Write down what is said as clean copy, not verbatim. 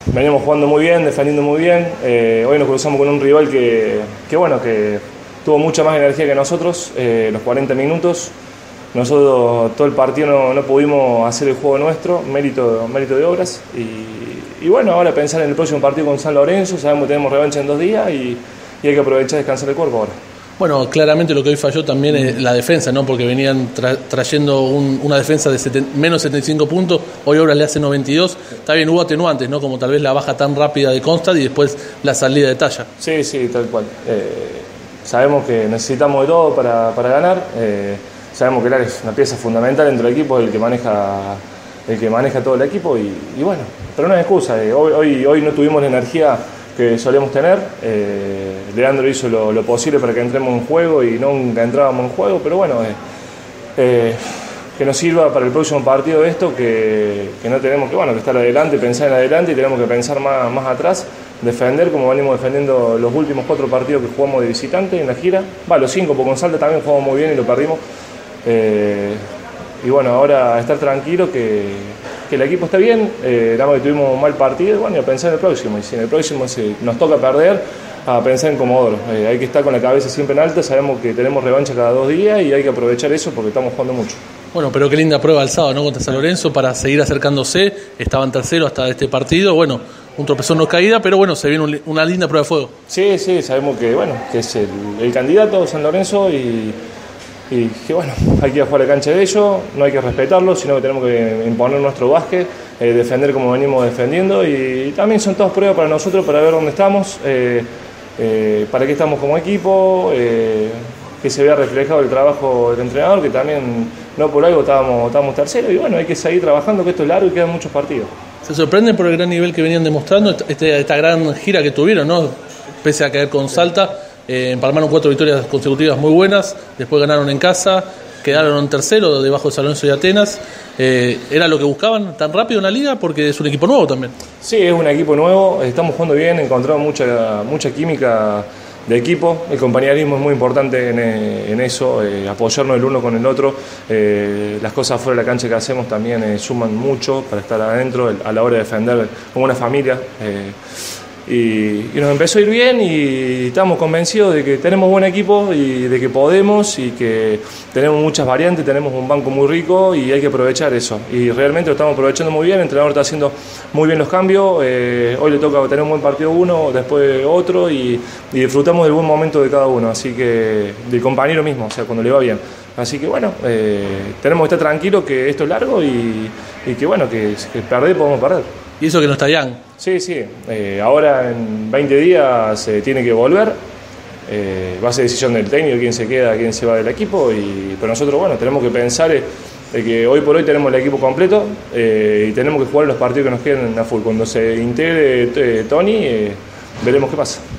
veníamos jugando muy bien, defendiendo muy bien. Hoy nos cruzamos con un rival que tuvo mucha más energía que nosotros, los 40 minutos. Nosotros todo el partido no pudimos hacer el juego nuestro, mérito de Obras. Y bueno, ahora pensar en el próximo partido con San Lorenzo, sabemos que tenemos revancha en 2 días y hay que aprovechar de descansar el cuerpo ahora. Bueno, claramente lo que hoy falló también es la defensa, ¿no? Porque venían trayendo una defensa de menos 75 puntos, hoy Obras le hace 92. Está bien, hubo atenuantes, ¿no? Como tal vez la baja tan rápida de Constant y después la salida de Talla. Sí, tal cual. Sabemos que necesitamos de todo para ganar. Sabemos que Lara es una pieza fundamental dentro del equipo, es el que maneja todo el equipo y bueno, pero no es excusa. Hoy no tuvimos la energía que solíamos tener. Leandro hizo lo posible para que entremos en juego y nunca entrábamos en juego, pero bueno, que nos sirva para el próximo partido esto, que no tenemos que estar adelante, pensar en adelante y tenemos que pensar más atrás, defender como venimos defendiendo los últimos 4 partidos que jugamos de visitante en la gira. Los 5, porque con Salta también jugamos muy bien y lo perdimos. Y bueno, ahora estar tranquilo que el equipo está bien, nada más que tuvimos un mal partido y a pensar en el próximo. Y si en el próximo nos toca perder, a pensar en Comodoro. Hay que estar con la cabeza siempre en alta, sabemos que tenemos revancha cada 2 días y hay que aprovechar eso porque estamos jugando mucho. Bueno, pero qué linda prueba el sábado, ¿no? Contra San Lorenzo para seguir acercándose. Estaban tercero hasta este partido. Bueno, un tropezón no caída, pero bueno, se viene una linda prueba de fuego. Sí, sabemos que es el candidato San Lorenzo y que hay que ir a jugar a la cancha de ellos, no hay que respetarlo, sino que tenemos que imponer nuestro básquet, defender como venimos defendiendo y también son todas pruebas para nosotros para ver dónde estamos, para qué estamos como equipo, que se vea reflejado el trabajo del entrenador, que también no por algo estábamos terceros y hay que seguir trabajando, que esto es largo y quedan muchos partidos. Se sorprenden por el gran nivel que venían demostrando, esta gran gira que tuvieron, ¿no? Pese a caer con Salta. Empalmaron 4 victorias consecutivas muy buenas, después ganaron en casa, quedaron en tercero debajo de San Lorenzo y Atenas. ¿Era lo que buscaban tan rápido en la liga? Porque es un equipo nuevo también. Sí, es un equipo nuevo, estamos jugando bien, encontramos mucha química de equipo, el compañerismo es muy importante en eso, apoyarnos el uno con el otro, las cosas fuera de la cancha que hacemos también suman mucho para estar adentro a la hora de defender como una familia. Y nos empezó a ir bien y estamos convencidos de que tenemos buen equipo y de que podemos y que tenemos muchas variantes, tenemos un banco muy rico y hay que aprovechar eso. Y realmente lo estamos aprovechando muy bien, el entrenador está haciendo muy bien los cambios, hoy le toca tener un buen partido uno, después otro y disfrutamos del buen momento de cada uno, así que del compañero mismo, o sea, cuando le va bien. Así que tenemos que estar tranquilos que esto es largo y que perder podemos perder. Y eso que no está Yang. Sí. Ahora en 20 días se tiene que volver. Va a ser decisión del técnico quién se queda, quién se va del equipo. Pero nosotros tenemos que pensar de que hoy por hoy tenemos el equipo completo y tenemos que jugar los partidos que nos queden a full. Cuando se integre Tony, veremos qué pasa.